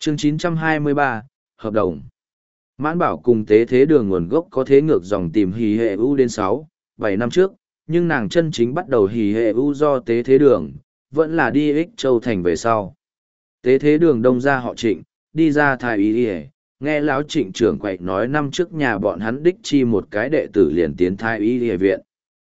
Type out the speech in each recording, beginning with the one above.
Chương 923, Hợp đồng. Mãn Bảo cùng Tế Thế Đường nguồn gốc có thế ngược dòng tìm hì hệ u đến 6, 7 năm trước, nhưng nàng chân chính bắt đầu hì hệ u do Tế Thế Đường, vẫn là đi Ích Châu Thành về sau. Tế Thế Đường đông ra họ Trịnh, đi ra Thái Y Y, nghe lão Trịnh trưởng quậy nói năm trước nhà bọn hắn đích chi một cái đệ tử liền tiến Thái Y Y viện.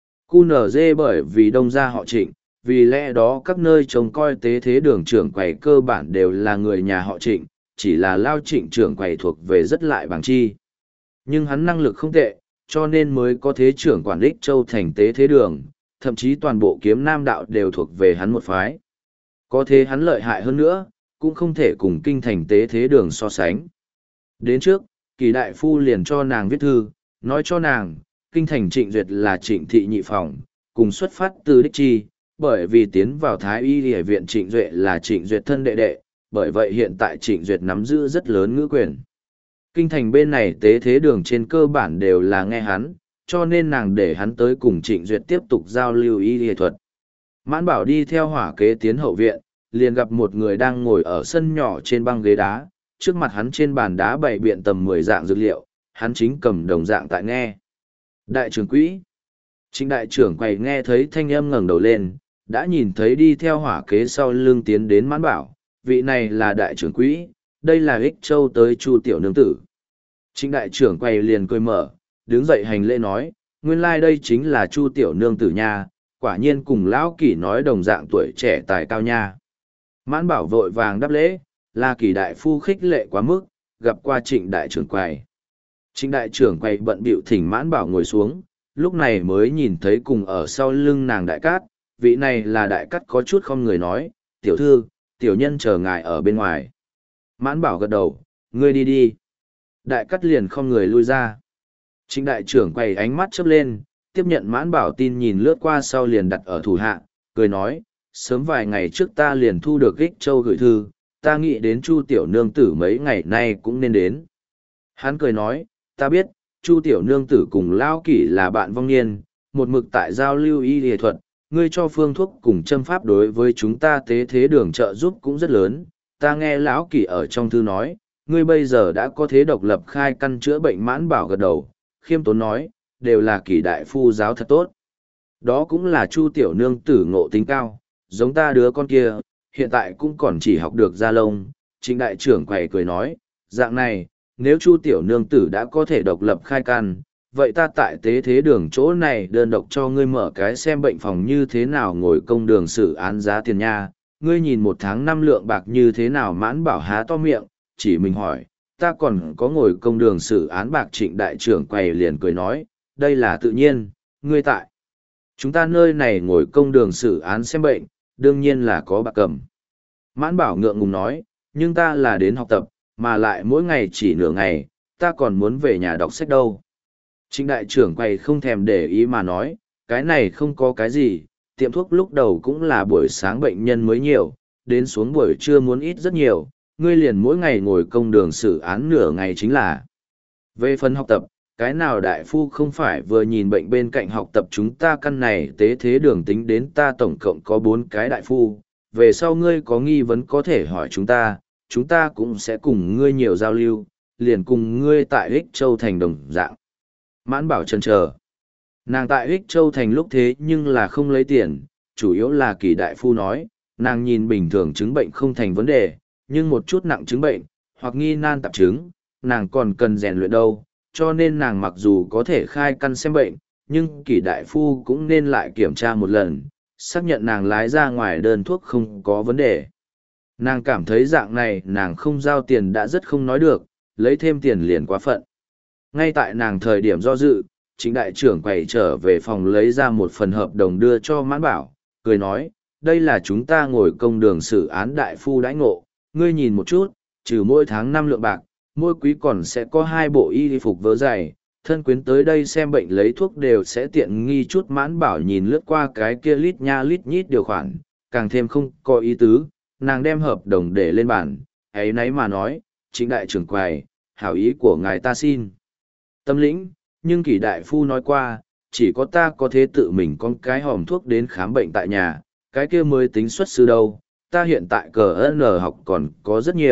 QNZ bởi vì đông ra họ Trịnh, vì lẽ đó các nơi trông coi Tế Thế Đường trưởng quầy cơ bản đều là người nhà họ Trịnh, chỉ là Lao Trịnh trưởng quầy thuộc về rất lại bằng chi. Nhưng hắn năng lực không tệ, cho nên mới có thế trưởng quản Ích Châu Thành Tế Thế Đường, thậm chí toàn bộ kiếm nam đạo đều thuộc về hắn một phái. Có thế hắn lợi hại hơn nữa, cũng không thể cùng kinh thành Tế Thế Đường so sánh. Đến trước, Kỳ đại phu liền cho nàng viết thư, nói cho nàng, kinh thành Trịnh Duyệt là Trịnh thị nhị phòng, cùng xuất phát từ đích chi, bởi vì tiến vào Thái Y Y viện Trịnh Duệ là Trịnh Duyệt thân đệ đệ, bởi vậy hiện tại Trịnh Duyệt nắm giữ rất lớn ngữ quyền. Kinh thành bên này Tế Thế Đường trên cơ bản đều là nghe hắn, cho nên nàng để hắn tới cùng Trịnh Duyệt tiếp tục giao lưu y y thuật. Mãn Bảo đi theo hỏa kế tiến hậu viện, liền gặp một người đang ngồi ở sân nhỏ trên băng ghế đá, trước mặt hắn trên bàn đá bày biện tầm 10 dạng dược liệu, hắn chính cầm đồng dạng tại nghe. Đại trưởng quỹ. Trịnh đại trưởng quầy nghe thấy thanh âm ngẩng đầu lên, đã nhìn thấy đi theo hỏa kế sau lưng tiến đến Mãn Bảo, vị này là đại trưởng quỹ, đây là Ích Châu tới Chu tiểu nương tử. Trịnh đại trưởng quầy liền cười mở, đứng dậy hành lễ nói, nguyên lai đây chính là Chu tiểu nương tử nha, quả nhiên cùng lão Kỷ nói đồng dạng tuổi trẻ tài cao nha. Mãn Bảo vội vàng đáp lễ, là Kỷ đại phu khích lệ quá mức, gặp qua Trịnh đại trưởng quầy. Trịnh đại trưởng quầy bận bịu thỉnh Mãn Bảo ngồi xuống, lúc này mới nhìn thấy cùng ở sau lưng nàng Đại Cát, vị này là Đại Cát có chút không người nói, tiểu thư, tiểu nhân chờ ngài ở bên ngoài. Mãn Bảo gật đầu, ngươi đi đi. Đại Cát liền không người lui ra. Trịnh đại trưởng quầy ánh mắt chớp lên, tiếp nhận Mãn Bảo tin nhìn lướt qua sau liền đặt ở thủ hạ, cười nói, sớm vài ngày trước ta liền thu được Ích Châu gửi thư, ta nghĩ đến Chu tiểu nương tử mấy ngày nay cũng nên đến. Hắn cười nói, ta biết, Chu tiểu nương tử cùng Lao Kỷ là bạn vong niên, một mực tại giao lưu y y thuật, ngươi cho phương thuốc cùng châm pháp đối với chúng ta Tế Thế Đường trợ giúp cũng rất lớn. Ta nghe lão Kỷ ở trong thư nói, ngươi bây giờ đã có thế độc lập khai căn chữa bệnh. Mãn Bảo gật đầu, khiêm tốn nói, đều là Kỷ đại phu giáo thật tốt. Đó cũng là Chu tiểu nương tử ngộ tính cao, giống ta đứa con kia, hiện tại cũng còn chỉ học được da lông. Trịnh đại trưởng quầy cười nói, dạng này, nếu Chu tiểu nương tử đã có thể độc lập khai căn, vậy ta tại Tế Thế Đường chỗ này đơn độc cho ngươi mở cái xem bệnh phòng như thế nào, ngồi công đường xử án giá tiền nha, ngươi nhìn 1 tháng 5 lượng bạc như thế nào. Mãn Bảo há to miệng, chỉ mình hỏi, ta còn có ngồi công đường xử án bạc. Trịnh đại trưởng quầy liền cười nói, đây là tự nhiên, ngươi tại chúng ta nơi này ngồi công đường xử án xem bệnh, đương nhiên là có bạc cầm. Mãn Bảo ngượng ngùng nói, nhưng ta là đến học tập, mà lại mỗi ngày chỉ nửa ngày, ta còn muốn về nhà đọc sách đâu. Trịnh đại trưởng quầy không thèm để ý mà nói, cái này không có cái gì, tiệm thuốc lúc đầu cũng là buổi sáng bệnh nhân mới nhiều, đến xuống buổi trưa muốn ít rất nhiều, ngươi liền mỗi ngày ngồi công đường xử án nửa ngày chính là. Về phần học tập, cái nào đại phu không phải vừa nhìn bệnh bên cạnh học tập, chúng ta căn này Tế Thế Đường tính đến ta tổng cộng có 4 cái đại phu, về sau ngươi có nghi vấn có thể hỏi chúng ta cũng sẽ cùng ngươi nhiều giao lưu, liền cùng ngươi tại Ích Châu Thành đồng dạng. Mãn Bảo chần chờ. Nàng tại Ích Châu Thành lúc thế nhưng là không lấy tiền, chủ yếu là Kỷ đại phu nói, nàng nhìn bình thường chứng bệnh không thành vấn đề, nhưng một chút nặng chứng bệnh, hoặc nghi nan tạp chứng, nàng còn cần rèn luyện đâu, cho nên nàng mặc dù có thể khai căn xem bệnh, nhưng Kỷ đại phu cũng nên lại kiểm tra một lần, xác nhận nàng lái ra ngoài đơn thuốc không có vấn đề. Nàng cảm thấy dạng này nàng không giao tiền đã rất không nói được, lấy thêm tiền liền quá phận. Ngay tại nàng thời điểm do dự, Trịnh đại trưởng quầy trở về phòng lấy ra một phần hợp đồng đưa cho Mãn Bảo, cười nói, đây là chúng ta ngồi công đường xử án đại phu đãi ngộ, ngươi nhìn một chút, trừ mỗi tháng 5 lượng bạc, mỗi quý còn sẽ có 2 bộ y phục vớ giày, thân quyến tới đây xem bệnh lấy thuốc đều sẽ tiện nghi chút. Mãn Bảo nhìn lướt qua cái kia lít nha lít nhít điều khoản, càng thêm không có ý tứ, nàng đem hợp đồng để lên bàn, ấy nấy mà nói, Trịnh đại trưởng quầy, hảo ý của ngài ta xin tâm lĩnh, nhưng Kỷ đại phu nói qua, chỉ có ta có thể tự mình con cái hòm thuốc đến khám bệnh tại nhà, cái kia mới tính xuất sư đâu, ta hiện tại cờ N học còn có rất nhiều,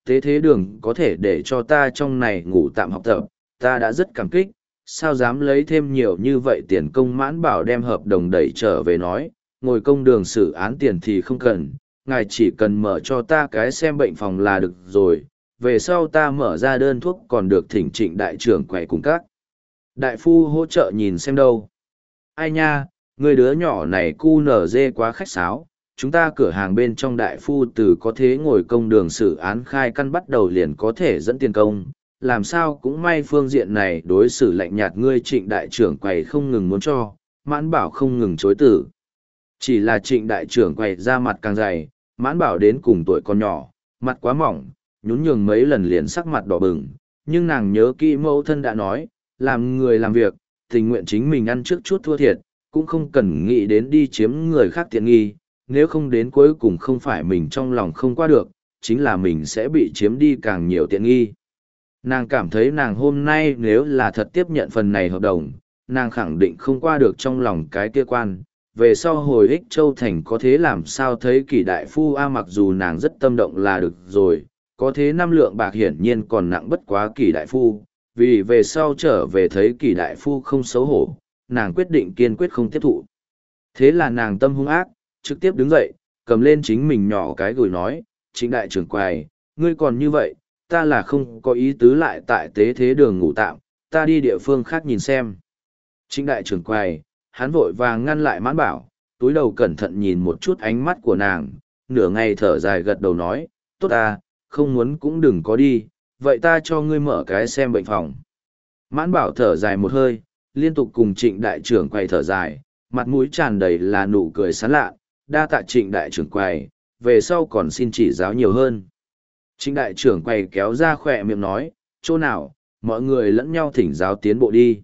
tế thế đường có thể để cho ta trong này ngủ tạm học tập, ta đã rất cảm kích, sao dám lấy thêm nhiều như vậy tiền công. Mãn Bảo đem hợp đồng đẩy trở về nói, ngồi công đường xử án tiền thì không cần, ngài chỉ cần mở cho ta cái xem bệnh phòng là được rồi, về sau ta mở ra đơn thuốc còn được thỉnh Trịnh đại trưởng quầy cùng các đại phu hỗ trợ nhìn xem đâu. Ai nha, người đứa nhỏ này cu nở dê quá khách sáo, chúng ta cửa hàng bên trong đại phu từ có thế ngồi công đường xử án khai căn bắt đầu liền có thể dẫn tiền công, làm sao cũng may phương diện này đối xử lạnh nhạt. Ngươi Trịnh đại trưởng quầy không ngừng muốn cho, Mãn Bảo không ngừng chối từ. Chỉ là Trịnh đại trưởng quầy ra mặt càng dày, Mãn Bảo đến cùng tuổi còn nhỏ, mặt quá mỏng, nhún nhường mấy lần liền sắc mặt đỏ bừng, nhưng nàng nhớ kỹ mẫu thân đã nói, làm người làm việc, tình nguyện chính mình ăn trước chút thua thiệt, cũng không cần nghĩ đến đi chiếm người khác tiện nghi, nếu không đến cuối cùng không phải mình trong lòng không qua được, chính là mình sẽ bị chiếm đi càng nhiều tiện nghi. Nàng cảm thấy nàng hôm nay nếu là thật tiếp nhận phần này hợp đồng, nàng khẳng định không qua được trong lòng cái kia quan. Về sau hồi Ích Châu Thành có thế làm sao thấy Kỷ đại phu mặc dù nàng rất tâm động là được rồi, có thế 5 lượng bạc hiển nhiên còn nặng bất quá Kỷ đại phu, vì về sau trở về thấy Kỷ đại phu không xấu hổ, nàng quyết định kiên quyết không tiếp thụ. Thế là nàng tâm hung ác, trực tiếp đứng dậy, cầm lên chính mình nhỏ cái gửi nói, Trịnh đại trưởng quầy, ngươi còn như vậy, ta là không có ý tứ lại tại tế thế đường ngủ tạm, ta đi địa phương khác nhìn xem. Trịnh đại trưởng quầy, hắn vội vàng ngăn lại Mãn Bảo, túi đầu cẩn thận nhìn một chút ánh mắt của nàng, nửa ngày thở dài gật đầu nói, tốt à, không muốn cũng đừng có đi, vậy ta cho ngươi mở cái xem bệnh phòng. Mãn Bảo thở dài một hơi, liên tục cùng Trịnh đại trưởng quầy thở dài, mặt mũi tràn đầy là nụ cười sán lạ, đa tạ Trịnh đại trưởng quầy, về sau còn xin chỉ giáo nhiều hơn. Trịnh đại trưởng quầy kéo ra khỏe miệng nói, chỗ nào, mọi người lẫn nhau thỉnh giáo tiến bộ đi.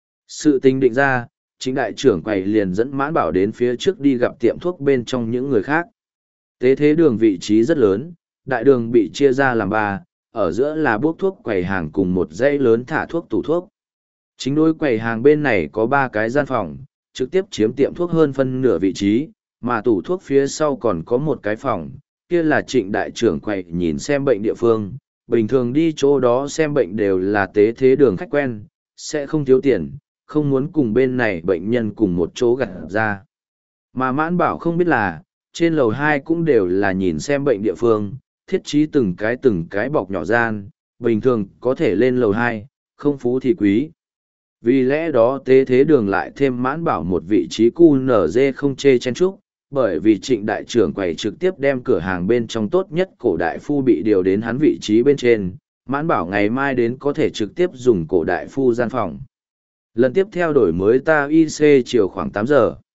Sự tình định ra, Trịnh đại trưởng quầy liền dẫn Mãn Bảo đến phía trước đi gặp tiệm thuốc bên trong những người khác. Tế thế đường vị trí rất lớn, đại đường bị chia ra làm 3, ở giữa là bốc thuốc quầy hàng cùng một dãy lớn thả thuốc tủ thuốc. Chính đối quầy hàng bên này có 3 cái gian phòng, trực tiếp chiếm tiệm thuốc hơn phân nửa vị trí, mà tủ thuốc phía sau còn có một cái phòng, kia là Trịnh đại trưởng quầy nhìn xem bệnh địa phương. Bình thường đi chỗ đó xem bệnh đều là tế thế đường khách quen, sẽ không thiếu tiền, không muốn cùng bên này bệnh nhân cùng một chỗ gặt ra. Mà Mãn Bảo không biết là, trên lầu 2 cũng đều là nhìn xem bệnh địa phương, thiết trí từng cái bọc nhỏ gian, bình thường có thể lên lầu 2, không phú thì quý. Vì lẽ đó tế thế đường lại thêm Mãn Bảo một vị trí QNZ không chê chen chúc, bởi vì Trịnh đại trưởng quầy trực tiếp đem cửa hàng bên trong tốt nhất cổ đại phu bị điều đến hắn vị trí bên trên, Mãn Bảo ngày mai đến có thể trực tiếp dùng cổ đại phu gian phòng. Lần tiếp theo đổi mới ta IC chiều khoảng 8 giờ.